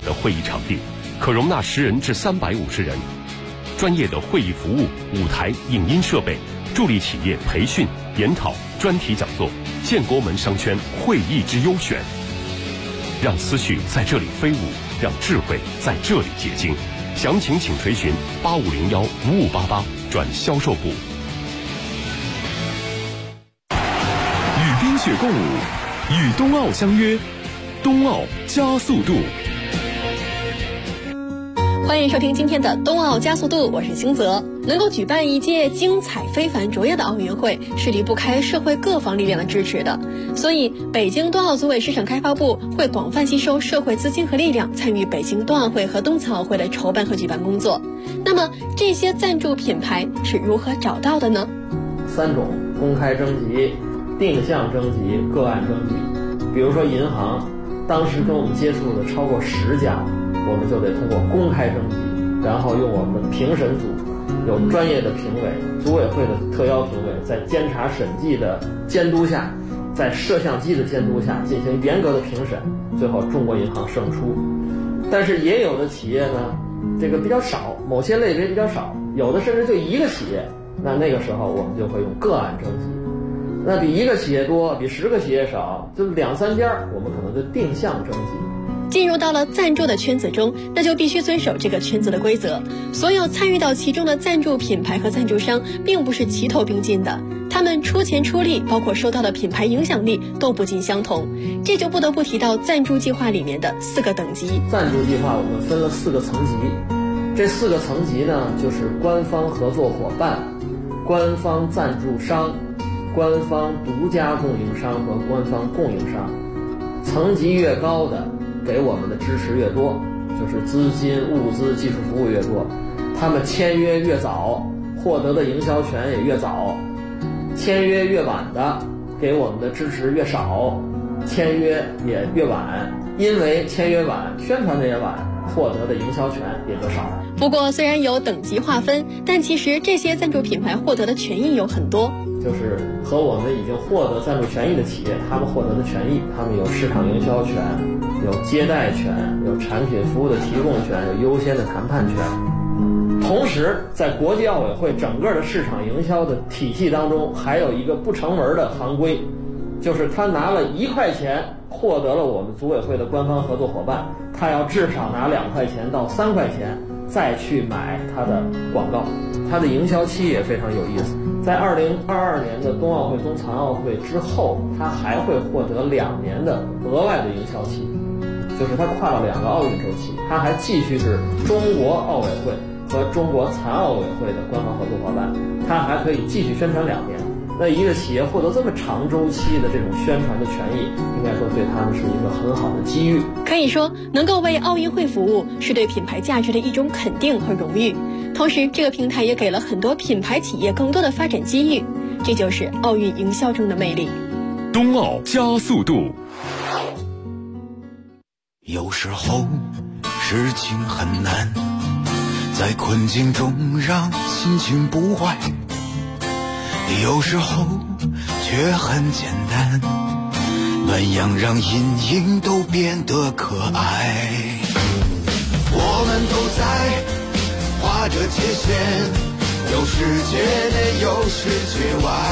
的会议场地，可容纳10人至350人。专业的会议服务、舞台、影音设备，助力企业培训、研讨、专题讲座，建国门商圈会议之优选。让思绪在这里飞舞，让智慧在这里结晶。详情请垂询8501-5588转销售部。 与冰雪共舞，与冬奥相约，冬奥加速度。 欢迎收听今天的冬奥加速度，我是星泽。能够举办一届精彩非凡卓越的奥运会，是离不开社会各方力量的支持的。所以，北京冬奥组委市场开发部会广泛吸收社会资金和力量，参与北京冬奥会和冬残奥会的筹办和举办工作。那么，这些赞助品牌是如何找到的呢 ？3种：公开征集、定向征集、个案征集。比如说银行，当时跟我们接触的超过10家。我们就得通过公开征集，然后用我们的评审组，有专业的评委，组委会的特邀评委，在监察审计的监督下，在摄像机的监督下进行严格的评审，最后中国银行胜出。但是也有的企业呢，这个比较少，某些类别比较少，有的甚至就1个企业，那个时候我们就会用个案征集。那比1个企业多，比10个企业少，就2、3家，我们可能就定向征集。 进入到了赞助的圈子中，那就必须遵守这个圈子的规则。所有参与到其中的赞助品牌和赞助商并不是齐头并进的，他们出钱出力，包括收到的品牌影响力都不尽相同。这就不得不提到赞助计划里面的4个等级。 赞助计划我们分了4个层级，这4个层级呢，就是官方合作伙伴、官方赞助商、官方独家供应商和官方供应商。层级越高的，给我们的支持越多，就是资金、物资、技术服务越多，他们签约越早，获得的营销权也越早；签约越晚的，给我们的支持越少，签约也越晚。因为签约晚，宣传的也晚，获得的营销权也就少。 不过，虽然有等级划分，但其实这些赞助品牌获得的权益有很多。 就是和我们已经获得赞助权益的企业，他们获得的权益，他们有市场营销权，有接待权，有产品服务的提供权，有优先的谈判权。同时，在国际奥委会整个的市场营销的体系当中，还有一个不成文的行规，就是他拿了1块钱获得了我们组委会的官方合作伙伴，他要至少拿2块钱到3块钱再去买他的广告。他的营销期也非常有意思，在2022年的冬奥会、冬残奥会之后，他还会获得2年的额外的营销期，就是他跨了2个奥运周期，他还继续是中国奥委会和中国残奥委会的官方合作伙伴，他还可以继续宣传2年。那一个企业获得这么长周期的这种宣传的权益，应该说对他们是一个很好的机遇。 可以说，能够为奥运会服务，是对品牌价值的一种肯定和荣誉。同时，这个平台也给了很多品牌企业更多的发展机遇，这就是奥运营销中的魅力。 冬奥加速度。 有时候事情很难，在困境中让心情不坏，有时候却很简单，暖阳让阴影都变得可爱。我们都在画着界限，有世界内有世界外，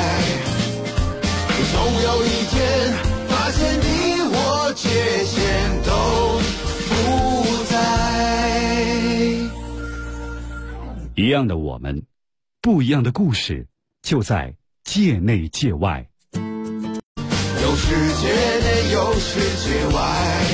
总有一天发现你我界限都不在。 一样的我们，不一样的故事，就在界内界外。 有世界内有世界外，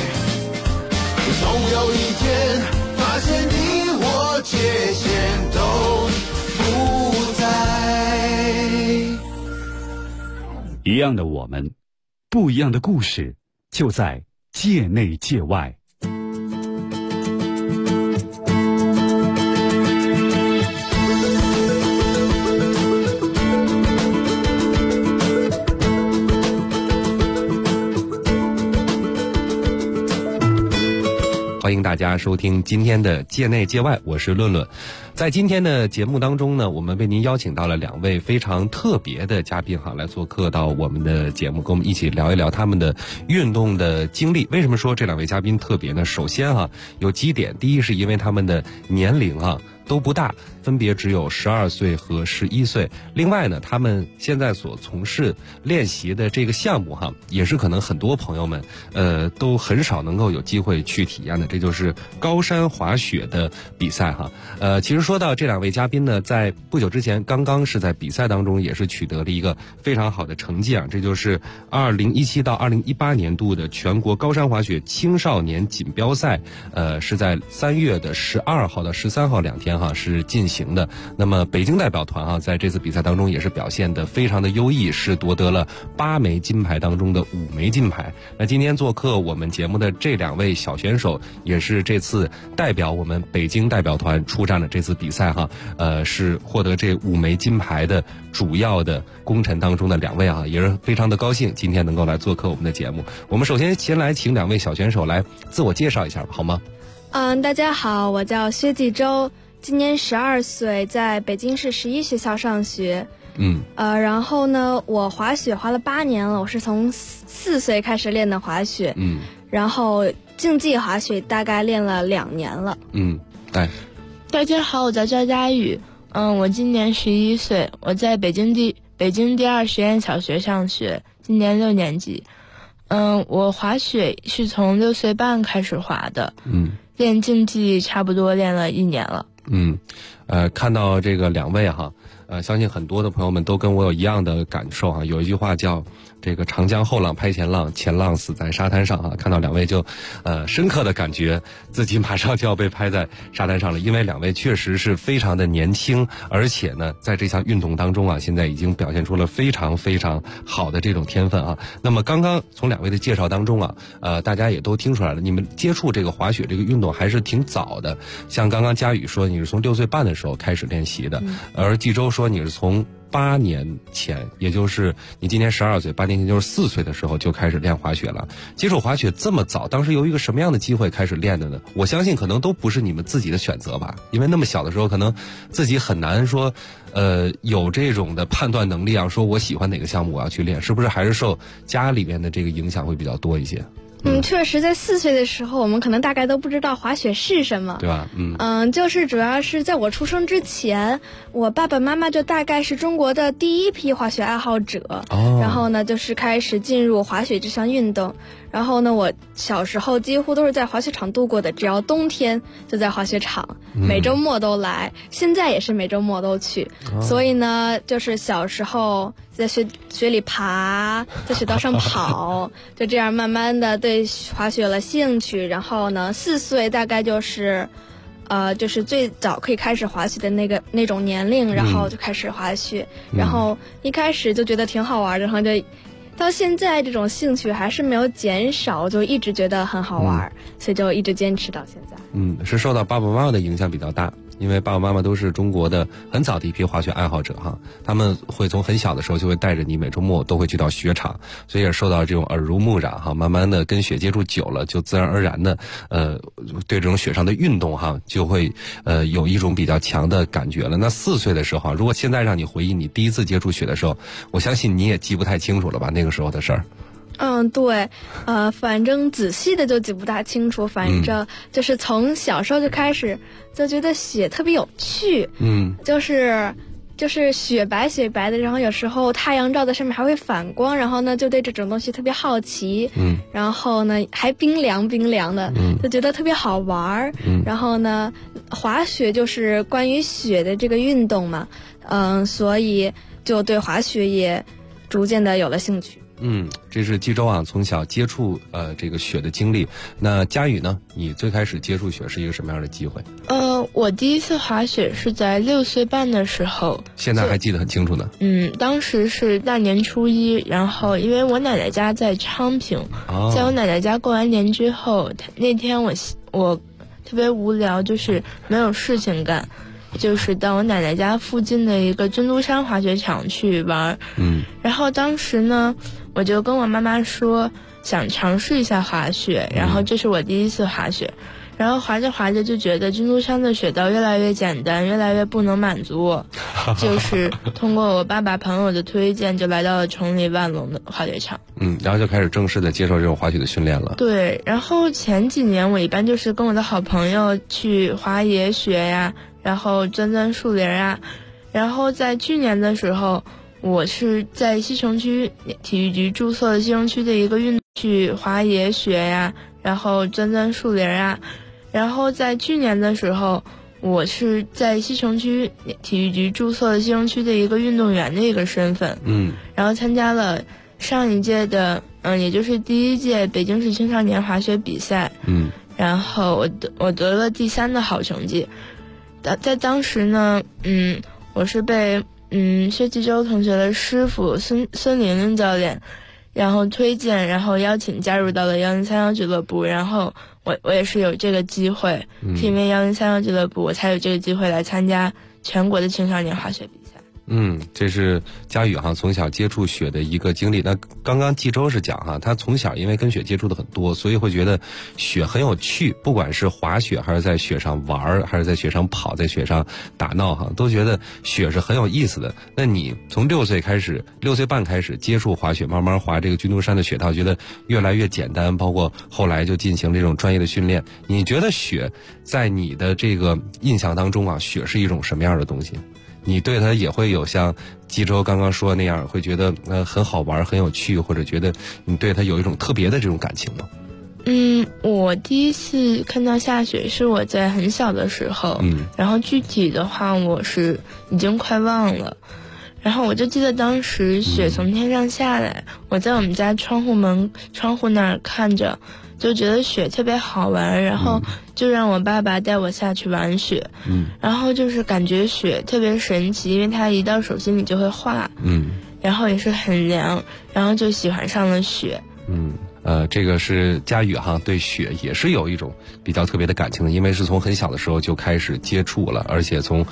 总有一天发现你我界限都不在。 一样的我们，不一样的故事，就在界内界外。 欢迎大家收听今天的界内界外，我是论论。在今天的节目当中呢，我们为您邀请到了2位非常特别的嘉宾来做客到我们的节目，跟我们一起聊一聊他们的运动的经历。为什么说这2位嘉宾特别呢？首先有几点，第一是因为他们的年龄都不大，分别只有12岁和11岁。另外呢，他们现在所从事练习的这个项目也是可能很多朋友们都很少能够有机会去体验的，这就是高山滑雪的比赛其实说到这2位嘉宾呢，在不久之前刚刚是在比赛当中也是取得了一个非常好的成绩这就是2017到2018年度的全国高山滑雪青少年锦标赛，是在3月的12号到13号2天是进行的。那么北京代表团在这次比赛当中也是表现得非常的优异，是夺得了8枚金牌当中的5枚金牌。那今天做客我们节目的这2位小选手，也是这次代表我们北京代表团出战的这次比赛是获得这5枚金牌的主要的功臣当中的2位也是非常的高兴今天能够来做客我们的节目。我们首先先来请2位小选手来自我介绍一下吧，好吗？ 大家好，我叫薛继周，今年12岁，在北京市11学校上学。然后呢，我滑雪滑了8年了，我是从4岁开始练的滑雪。然后竞技滑雪大概练了2年了。 大家好，我叫赵佳宇，我今年11岁，我在北京第2实验小学上学，今年6年级。我滑雪是从6岁半开始滑的。练竞技差不多练了1年了。 看到这个2位相信很多的朋友们都跟我有一样的感受有一句话叫这个长江后浪拍前浪，前浪死在沙滩上看到2位就深刻的感觉自己马上就要被拍在沙滩上了，因为2位确实是非常的年轻，而且呢在这项运动当中现在已经表现出了非常非常好的这种天分那么刚刚从2位的介绍当中大家也都听出来了，你们接触这个滑雪这个运动还是挺早的。像刚刚佳宇说你是从6岁半的时候开始练习的，而纪周说你是从8年前，也就是你今年12岁，8年前就是4岁的时候就开始练滑雪了。接触滑雪这么早，当时由一个什么样的机会开始练的呢？我相信可能都不是你们自己的选择吧，因为那么小的时候可能自己很难说有这种的判断能力说我喜欢哪个项目我要去练，是不是还是受家里面的这个影响会比较多一些？ 确实在4岁的时候，我们可能大概都不知道滑雪是什么， 对吧？ 就是主要是在我出生之前，我爸爸妈妈就大概是中国的第一批滑雪爱好者，然后呢就是开始进入滑雪这项运动。然后呢，我小时候几乎都是在滑雪场度过的，只要冬天就在滑雪场，每周末都来，现在也是每周末都去。所以呢，就是小时候在雪里爬，在雪道上跑，就这样慢慢的对滑雪了兴趣。然后呢，4岁大概就是最早可以开始滑雪的那种年龄，然后就开始滑雪，然后一开始就觉得挺好玩的，然后就到现在这种兴趣还是没有减少，就一直觉得很好玩，所以就一直坚持到现在。 是受到爸爸妈妈的影响比较大，因为爸爸妈妈都是中国的很早的一批滑雪爱好者他们会从很小的时候就会带着你每周末都会去到雪场，所以也受到这种耳濡目染慢慢的跟雪接触久了，就自然而然的对这种雪上的运动就会有一种比较强的感觉了。那4岁的时候如果现在让你回忆你第一次接触雪的时候，我相信你也记不太清楚了吧，那个时候的事儿。 对，反正仔细的就记不大清楚，反正就是从小时候就开始就觉得雪特别有趣，就是雪白的，然后有时候太阳照在上面还会反光，然后呢就对这种东西特别好奇，然后呢还冰凉的，就觉得特别好玩，然后呢滑雪就是关于雪的这个运动嘛，所以就对滑雪也逐渐的有了兴趣。 这是纪周从小接触这个雪的经历。那佳宇呢？你最开始接触雪是一个什么样的机会？ 我第一次滑雪是在6岁半的时候， 现在还记得很清楚呢。 当时是大年初一，然后因为我奶奶家在昌平，在我奶奶家过完年之后，那天我特别无聊，就是没有事情干，就是到我奶奶家附近的一个尊都山滑雪场去玩。然后当时呢，我就跟我妈妈说想尝试一下滑雪，然后这是我第一次滑雪。 然后滑着滑着就觉得军都山的雪道越来越简单，越来越不能满足我，就是通过我爸爸朋友的推荐，就来到了崇礼万隆的滑雪场。 然后就开始正式的接受这种滑雪的训练了。 对，然后前几年我一般就是跟我的好朋友去滑野雪呀，然后钻钻树林啊，然后在去年的时候，我是在西城区体育局注册了西城区的一个运动去滑野雪呀，然后钻钻树林啊，然后在去年的时候，我是在西城区体育局注册了西城区的一个运动员的一个身份，然后参加了上一届的也就是第1届北京市青少年滑雪比赛，然后我得了第3的好成绩。在当时呢，我是被薛继洲同学的师傅孙玲玲教练然后推荐，然后邀请加入到了1031俱乐部，然后我也是有这个机会，是因为1031俱乐部我才有这个机会来参加全国的青少年滑雪比赛。 这是佳宇从小接触雪的一个经历。那刚刚季洲是讲他从小因为跟雪接触的很多，所以会觉得雪很有趣，不管是滑雪还是在雪上玩，还是在雪上跑，在雪上打闹都觉得雪是很有意思的。那你从6岁半开始接触滑雪，慢慢滑这个军都山的雪道，觉得越来越简单，包括后来就进行这种专业的训练。你觉得雪在你的这个印象当中雪是一种什么样的东西？你对它也会有像季洲刚刚说那样，会觉得很好玩很有趣，或者觉得你对它有一种特别的这种感情吗？ 我第一次看到下雪是我在很小的时候，然后具体的话我是已经快忘了，然后我就记得当时雪从天上下来，我在我们家窗户那儿看着，就觉得雪特别好玩，然后就让我爸爸带我下去玩雪，然后就是感觉雪特别神奇，因为它一到手心里就会化，然后也是很凉，然后就喜欢上了雪。 这个是佳宇对雪也是有一种比较特别的感情的，因为是从很小的时候就开始接触了，而且从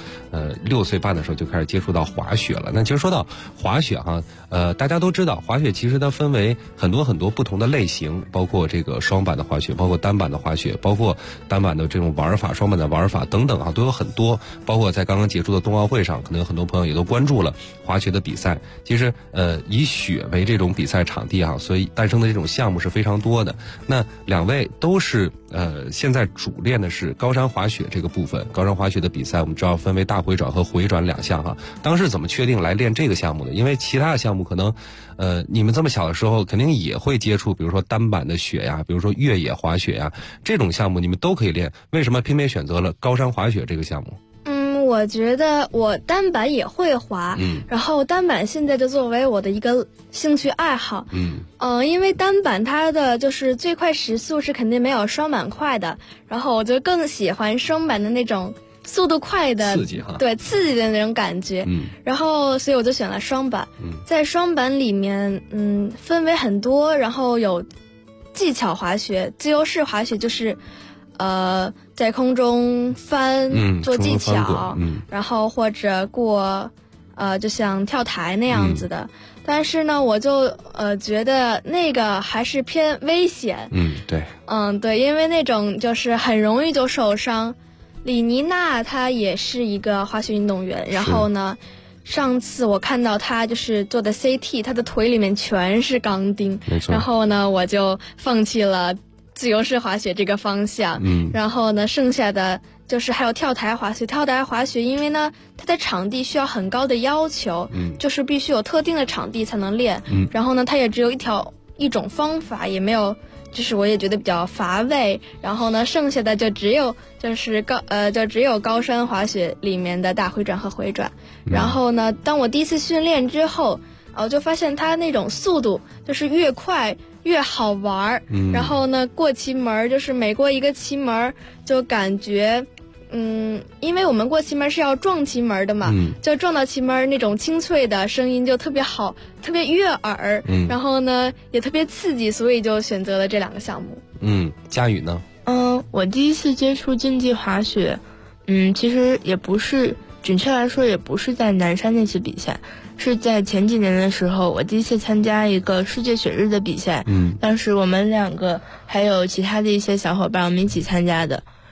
6岁半的时候就开始接触到滑雪了。那其实说到滑雪大家都知道滑雪其实它分为很多很多不同的类型，包括这个双板的滑雪，包括单板的滑雪，包括单板的这种玩法，双板的玩法等等都有很多。包括在刚刚结束的冬奥会上，可能有很多朋友也都关注了滑雪的比赛。其实以雪为这种比赛场地所以诞生的这种项目是非常多的。那两位都是现在主练的是高山滑雪这个部分。高山滑雪的比赛我们知道分为大回转和回转2项当时怎么确定来练这个项目的？因为其他的项目可能你们这么小的时候肯定也会接触，比如说单板的雪呀，比如说越野滑雪呀，这种项目你们都可以练，为什么偏偏选择了高山滑雪这个项目？ 我觉得我单板也会滑，然后单板现在就作为我的一个兴趣爱好，因为单板它的就是最快时速是肯定没有双板快的，然后我就更喜欢双板的那种速度快的刺激对，刺激的那种感觉，然后所以我就选了双板。在双板里面分为很多，然后有技巧滑雪、自由式滑雪，就是在空中翻做技巧，然后或者过就像跳台那样子的。但是呢，我就觉得那个还是偏危险。 对。 对，因为那种就是很容易就受伤。李妮娜她也是一个滑雪运动员，然后呢，上次我看到她就是做的 CT， 她的腿里面全是钢钉， 没错。 然后呢，我就放弃了自由式滑雪这个方向，然后呢，剩下的就是还有跳台滑雪。跳台滑雪，因为呢，它的场地需要很高的要求，就是必须有特定的场地才能练，然后呢，它也只有一种方法，也没有，就是我也觉得比较乏味。然后呢，剩下的就只有高山滑雪里面的大回转和回转。然后呢，当我第一次训练之后，我就发现它那种速度就是越快越好玩，然后呢，过旗门就是每过一个旗门就感觉因为我们过旗门是要撞旗门的嘛，就撞到旗门那种清脆的声音就特别好，特别悦耳，然后呢也特别刺激，所以就选择了这2个项目。 佳宇呢？ 我第一次接触竞技滑雪，其实也不是，准确来说也不是在南山那次比赛，是在前几年的时候，我第一次参加一个世界雪日的比赛，当时我们2个还有其他的一些小伙伴，我们一起参加的。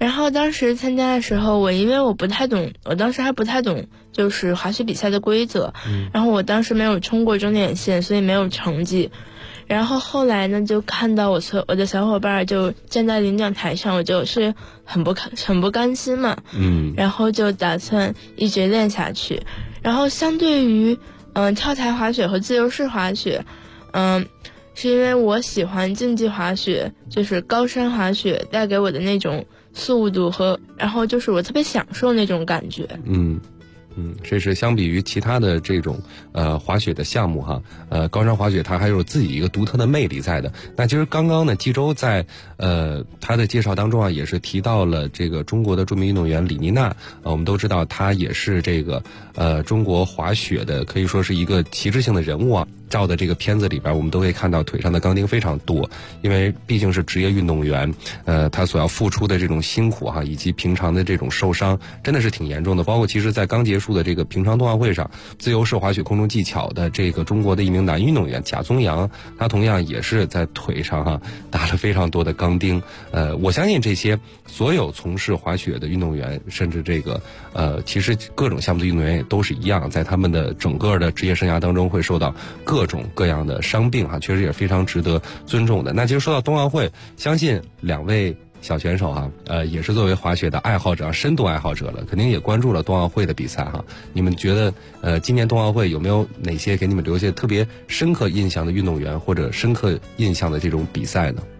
然后当时参加的时候，因为我不太懂，我当时还不太懂就是滑雪比赛的规则，然后我当时没有冲过终点线，所以没有成绩。然后后来呢，就看到我的小伙伴就站在领奖台上，我就是很不甘心嘛，然后就打算一直练下去。然后相对于跳台滑雪和自由式滑雪，是因为我喜欢竞技滑雪，就是高山滑雪带给我的那种速度然后就是我特别享受那种感觉。 这是相比于其他的这种滑雪的项目哈，高山滑雪它还有自己一个独特的魅力在的。那其实刚刚呢，纪州在他的介绍当中啊，也是提到了这个中国的著名运动员李妮娜，我们都知道她也是这个中国滑雪的可以说是一个旗帜性的人物啊。照的这个片子里边，我们都可以看到腿上的钢钉非常多，因为毕竟是职业运动员，他所要付出的这种辛苦哈，以及平常的这种受伤，真的是挺严重的。包括其实在刚结束的这个平昌冬奥会上，自由式滑雪空中技巧的这个中国的一名男运动员贾宗洋，他同样也是在腿上哈打了非常多的钢钉。我相信这些所有从事滑雪的运动员，甚至这个其实各种项目的运动员也都是一样，在他们的整个的职业生涯当中会受到各种各样的伤病哈，确实也非常值得尊重的。那其实说到冬奥会，相信两位小选手哈，也是作为滑雪的爱好者、深度爱好者了，肯定也关注了冬奥会的比赛哈。你们觉得今年冬奥会有没有哪些给你们留下特别深刻印象的运动员或者深刻印象的这种比赛呢？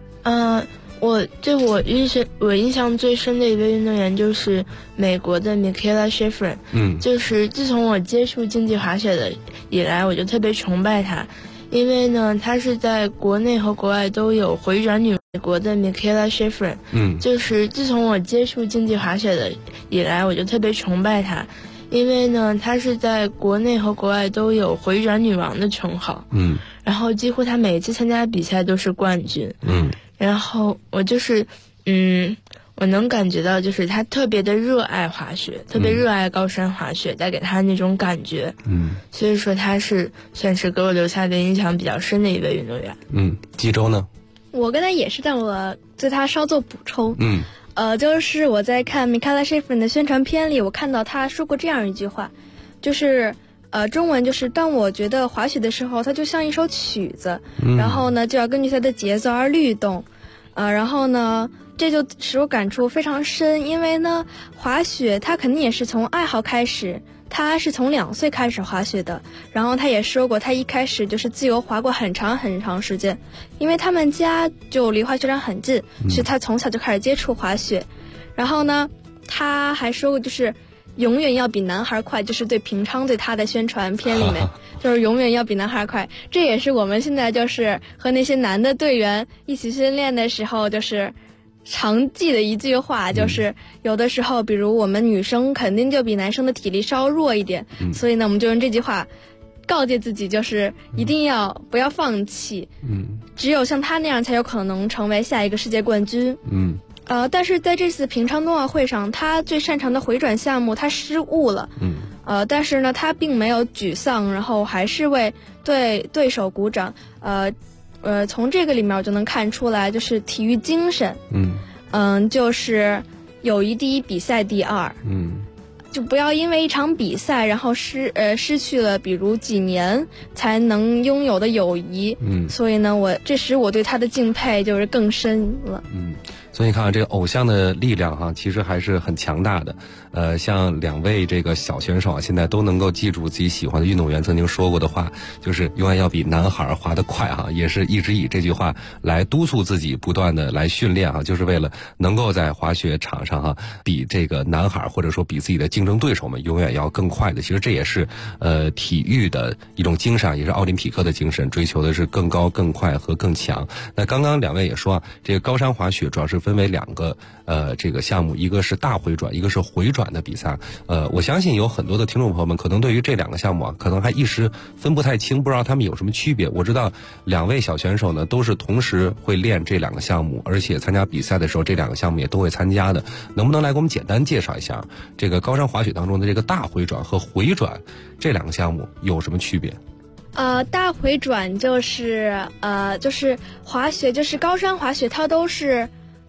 我印象最深的一位运动员就是美国的 Mikaela Shiffrin，就是自从我接触竞技滑雪的以来，我就特别崇拜她，因为呢，她是在国内和国外都有回转女。美国的 Mikaela Shiffrin，就是自从我接触竞技滑雪的以来，我就特别崇拜她，因为呢，她是在国内和国外都有回转女王的称号，然后几乎她每一次参加比赛都是冠军，然后我就是，我能感觉到就是她特别的热爱滑雪，特别热爱高山滑雪，带给她那种感觉，所以说她算是给我留下的印象比较深的一位运动员。 纪州呢？ 我跟他也是，但我对他稍作补充。就是我在看 Mikaela Shiffrin 的宣传片里，我看到他说过这样一句话，就是中文就是当我觉得滑雪的时候，它就像一首曲子，然后呢就要根据它的节奏而律动，然后呢这就使我感触非常深，因为呢滑雪它肯定也是从爱好开始。他是从2岁开始滑雪的，然后他也说过，他一开始就是自由滑过很长很长时间，因为他们家就离滑雪场很近，所以他从小就开始接触滑雪。然后呢，他还说过，就是永远要比男孩快，就是对平昌对他的宣传片里面，就是永远要比男孩快。这也是我们现在就是和那些男的队员一起训练的时候，就是常记的一句话，就是有的时候比如我们女生肯定就比男生的体力稍弱一点，所以呢我们就用这句话告诫自己，就是一定要不要放弃，只有像他那样才有可能成为下一个世界冠军。但是在这次平昌冬奥会上，他最擅长的回转项目他失误了，但是呢他并没有沮丧，然后还是为对手鼓掌，从这个里面我就能看出来，就是体育精神，就是友谊第一，比赛第二，就不要因为一场比赛，然后失去了比如几年才能拥有的友谊，所以呢，这使我对他的敬佩就是更深了。 所以你看这个偶像的力量哈，其实还是很强大的。像两位这个小选手啊，现在都能够记住自己喜欢的运动员曾经说过的话，就是永远要比男孩滑得快哈，也是一直以这句话来督促自己不断的来训练哈，就是为了能够在滑雪场上哈比这个男孩或者说比自己的竞争对手们永远要更快的。其实这也是体育的一种精神，也是奥林匹克的精神，追求的是更高、更快和更强。那刚刚两位也说啊，这个高山滑雪主要是分为2个这个项目，一个是大回转，一个是回转的比赛。我相信有很多的听众朋友们可能对于这2个项目啊，可能还一时分不太清，不知道他们有什么区别。我知道两位小选手呢都是同时会练这2个项目，而且参加比赛的时候这2个项目也都会参加的。能不能来给我们简单介绍一下这个高山滑雪当中的这个大回转和回转这2个项目有什么区别？ 大回转就是滑雪，就是高山滑雪，它都是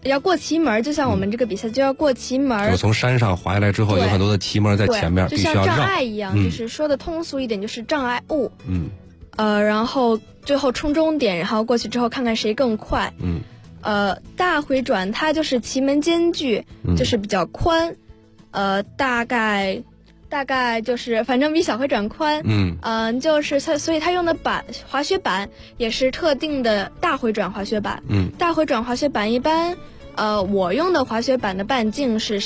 要过旗门，就像我们这个比赛就要过旗门。 就从山上滑下来之后，有很多的旗门在前面，必须要绕。 就像障碍一样，就是说的通俗一点，就是障碍物。然后最后冲终点，然后过去之后看看谁更快。大回转它就是旗门间距，就是比较宽，大概就是反正比小回转宽。就是所以它用的滑雪板也是特定的大回转滑雪板。大回转滑雪板一般，我用的滑雪板的半径是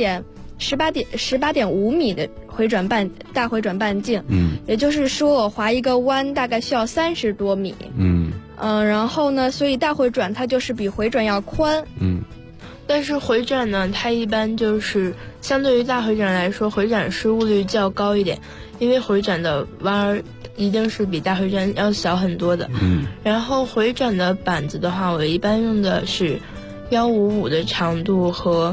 18.5米的大回转半径。也就是说我滑一个弯大概需要30多米。然后呢，所以大回转它就是比回转要宽。 但是回转呢，它一般就是相对于大回转来说，回转失误率较高一点，因为回转的弯儿一定是比大回转要小很多的。然后回转的板子的话，我一般用的是155的长度和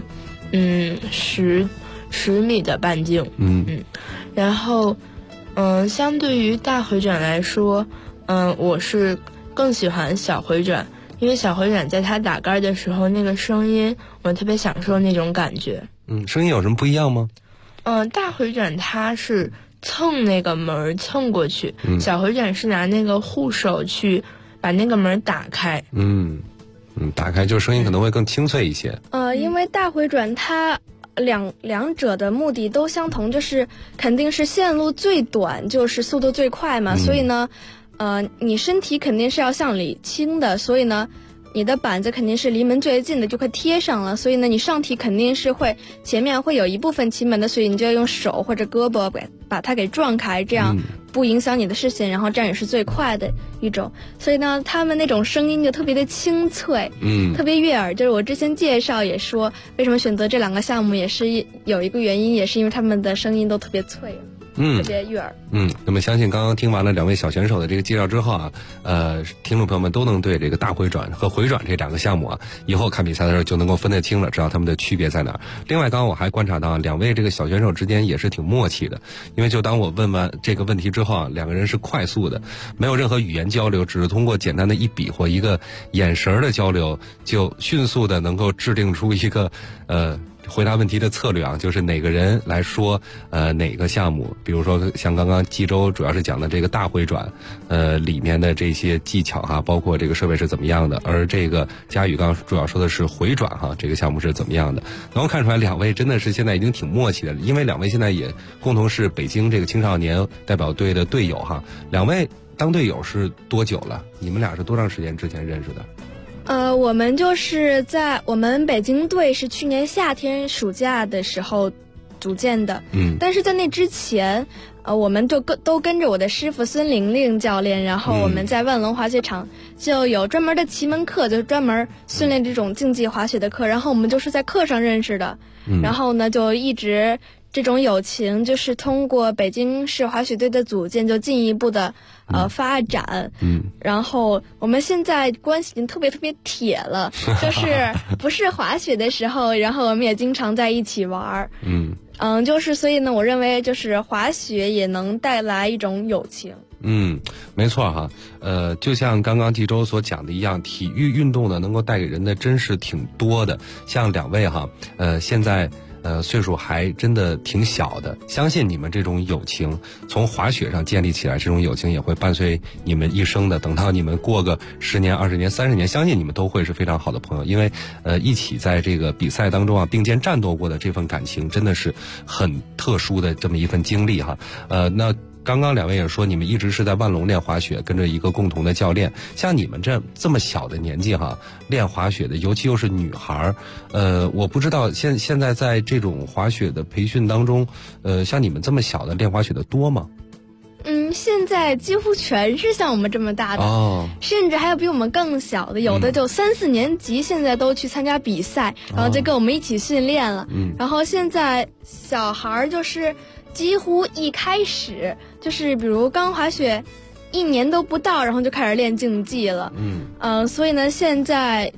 10米的半径。然后相对于大回转来说，我是更喜欢小回转。因为小回转在它打杆的时候，那个声音我特别享受那种感觉。 声音有什么不一样吗？ 大回转它是蹭那个门蹭过去，小回转是拿那个护手去把那个门打开。 打开就声音可能会更清脆一些。 因为大回转它两者的目的都相同，就是肯定是线路最短，就是速度最快嘛。所以呢你身体肯定是要向里倾的，所以呢你的板子肯定是离门最近的，就快贴上了。所以呢你上体肯定是会前面会有一部分旗门的，所以你就要用手或者胳膊把它给撞开，这样不影响你的视线，然后这样也是最快的一种。所以呢他们那种声音就特别的清脆，特别悦耳。就是我之前介绍也说为什么选择这2个项目，也是有一个原因，也是因为他们的声音都特别脆，特别悦耳。 那么相信刚刚听完了2位小选手的这个介绍之后啊，听众朋友们都能对这个大回转和回转这2个项目啊，以后看比赛的时候就能够分得清了，知道他们的区别在哪儿。另外，刚刚我还观察到2位这个小选手之间也是挺默契的，因为就当我问完这个问题之后啊，2个人是快速的，没有任何语言交流，只是通过简单的一笔或一个眼神的交流，就迅速的能够制定出一个回答问题的策略啊，就是哪个人来说哪个项目，比如说像刚刚冀州主要是讲的这个大回转里面的这些技巧哈，包括这个设备是怎么样的，而这个佳宇刚刚主要说的是回转哈，这个项目是怎么样的。能够看出来2位真的是现在已经挺默契的，因为2位现在也共同是北京这个青少年代表队的队友哈。2位当队友是多久了？你们俩是多长时间之前认识的？ 我们就是在我们北京队是去年夏天暑假的时候组建的。但是在那之前我们就都跟着我的师傅孙玲玲教练，然后我们在万隆滑雪场就有专门的旗门课，就是专门训练这种竞技滑雪的课，然后我们就是在课上认识的。然后呢就一直这种友情就是通过北京市滑雪队的组建就进一步的发展。然后我们现在关系已经特别特别铁了，就是不是滑雪的时候，然后我们也经常在一起玩。就是所以呢，我认为就是滑雪也能带来一种友情。 没错哈，就像刚刚冀州所讲的一样，体育运动呢能够带给人的真是挺多的。像2位哈，现在岁数还真的挺小的，相信你们这种友情从滑雪上建立起来，这种友情也会伴随你们一生的。等到你们过个10年、20年、30年，相信你们都会是非常好的朋友，因为一起在这个比赛当中啊并肩战斗过的这份感情，真的是很特殊的这么一份经历哈。那刚刚2位也说，你们一直是在万隆练滑雪，跟着一个共同的教练。像你们这么小的年纪哈，练滑雪的，尤其又是女孩我不知道现在在这种滑雪的培训当中，像你们这么小的练滑雪的多吗？ 现在几乎全是像我们这么大的，甚至还有比我们更小的，有的就3、4年级，现在都去参加比赛，然后就跟我们一起训练了。然后现在小孩就是几乎一开始就是比如刚滑雪1年都不到，然后就开始练竞技了。所以呢现在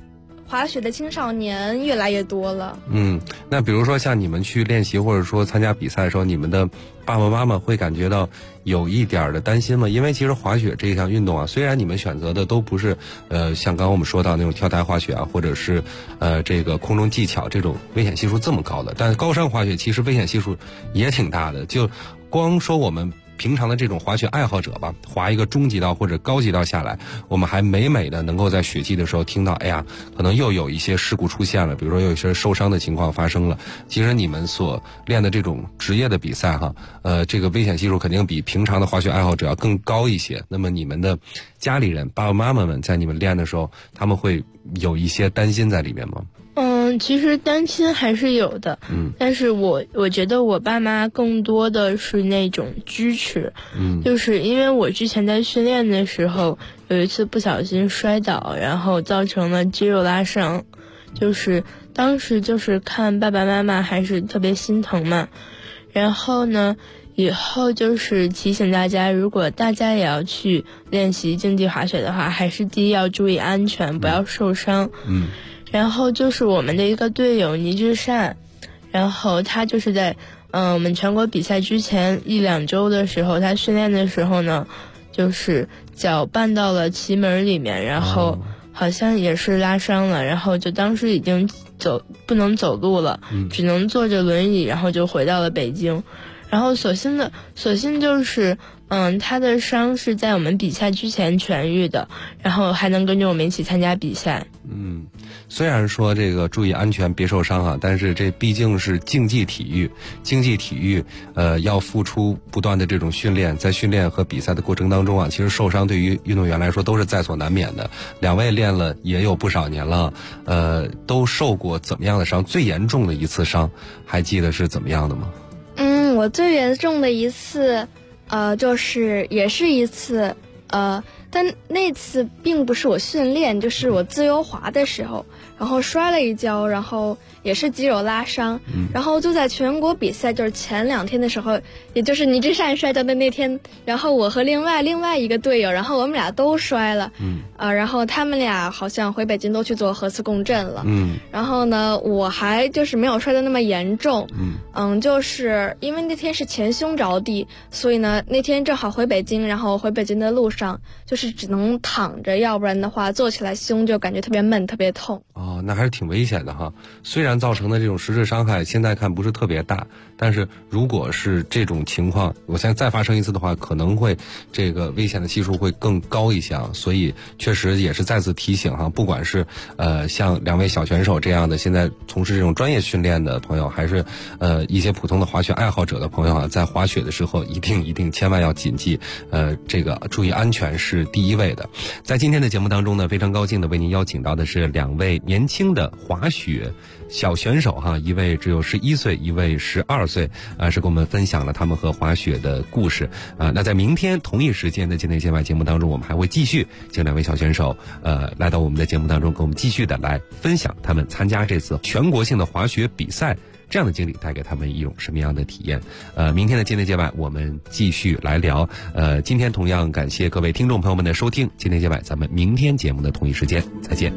滑雪的青少年越来越多了。 那比如说像你们去练习或者说参加比赛的时候，你们的爸爸妈妈会感觉到有一点的担心吗？因为其实滑雪这一项运动啊，虽然你们选择的都不是像刚刚我们说到那种跳台滑雪啊，或者是这个空中技巧这种危险系数这么高的，但是高山滑雪其实危险系数也挺大的。就光说我们平常的这种滑雪爱好者吧，滑一个中级道或者高级道下来，我们还每的能够在雪季的时候听到，哎呀，可能又有一些事故出现了，比如说有一些受伤的情况发生了。其实你们所练的这种职业的比赛哈，这个危险系数肯定比平常的滑雪爱好者要更高一些。那么你们的家里人爸爸妈妈们在你们练的时候，他们会有一些担心在里面吗？ 其实担心还是有的，但是我觉得我爸妈更多的是那种支持，就是因为我之前在训练的时候有一次不小心摔倒，然后造成了肌肉拉伤，就是当时就是看爸爸妈妈还是特别心疼嘛，然后呢以后就是提醒大家，如果大家也要去练习竞技滑雪的话，还是第一要注意安全，不要受伤。然后就是我们的一个队友倪志善，然后他就是在我们全国比赛之前1-2周的时候，他训练的时候呢，就是脚绊到了旗门里面，然后好像也是拉伤了，然后就当时已经不能走路了，只能坐着轮椅，然后就回到了北京。然后所幸就是他的伤是在我们比赛之前痊愈的，然后还能跟着我们一起参加比赛。 虽然说这个注意安全别受伤啊，但是这毕竟是竞技体育，要付出不断的这种训练，在训练和比赛的过程当中啊，其实受伤对于运动员来说都是在所难免的。两位练了也有不少年了，都受过怎么样的伤？最严重的一次伤还记得是怎么样的吗？ 我最严重的一次就是也是一次但那次并不是我训练，就是我自由滑的时候，然后摔了一跤，然后也是肌肉拉伤，然后就在全国比赛就是前2天的时候，也就是倪志善摔跤的那天，然后我和另外一个队友，然后我们俩都摔了，然后他们俩好像回北京都去做核磁共振了，然后呢我还就是没有摔得那么严重，就是因为那天是前胸着地，所以呢那天正好回北京，然后回北京的路上就是只能躺着，要不然的话坐起来胸就感觉特别闷特别痛。 那还是挺危险的哈。虽然造成的这种实质伤害现在看不是特别大，但是如果是这种情况，我现在再发生一次的话，可能会这个危险的系数会更高一些啊。所以确实也是再次提醒哈，不管是像2位小选手这样的现在从事这种专业训练的朋友，还是一些普通的滑雪爱好者的朋友啊，在滑雪的时候一定千万要谨记这个注意安全是第一位的。在今天的节目当中呢，非常高兴的为您邀请到的是2位年轻的滑雪小选手哈，一位只有11岁，一位12岁，是跟我们分享了他们和滑雪的故事。那在明天同一时间的境内界外节目当中，我们还会继续请2位小选手来到我们的节目当中，跟我们继续的来分享他们参加这次全国性的滑雪比赛这样的经历带给他们一种什么样的体验。明天的境内界外我们继续来聊。今天同样感谢各位听众朋友们的收听，境内界外咱们明天节目的同一时间再见。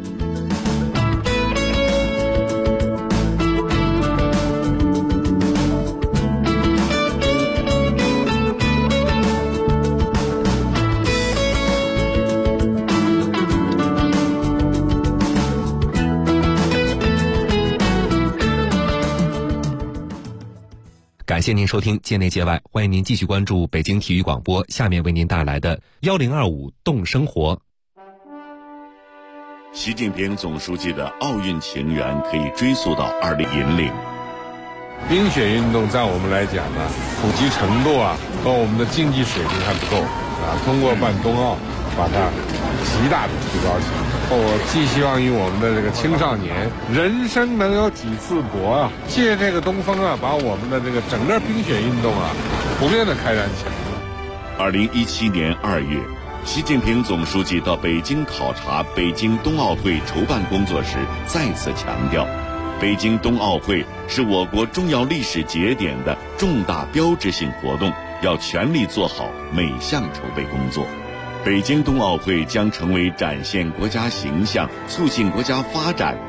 感谢您收听界内界外，欢迎您继续关注北京体育广播，下面为您带来的1025动生活。 习近平总书记的奥运情缘可以追溯到2010。 冰雪运动在我们来讲呢，普及程度和我们的竞技水平还不够通过办冬奥把它极大的提高起来。我寄希望于我们的这个青少年，人生能有几次搏借这个东风把我们的这个整个冰雪运动普遍的开展起来。 2017年2月，习近平总书记到北京考察北京冬奥会筹办工作时，再次强调，北京冬奥会是我国重要历史节点的重大标志性活动，要全力做好每项筹备工作。北京冬奥会将成为展现国家形象、促进国家发展、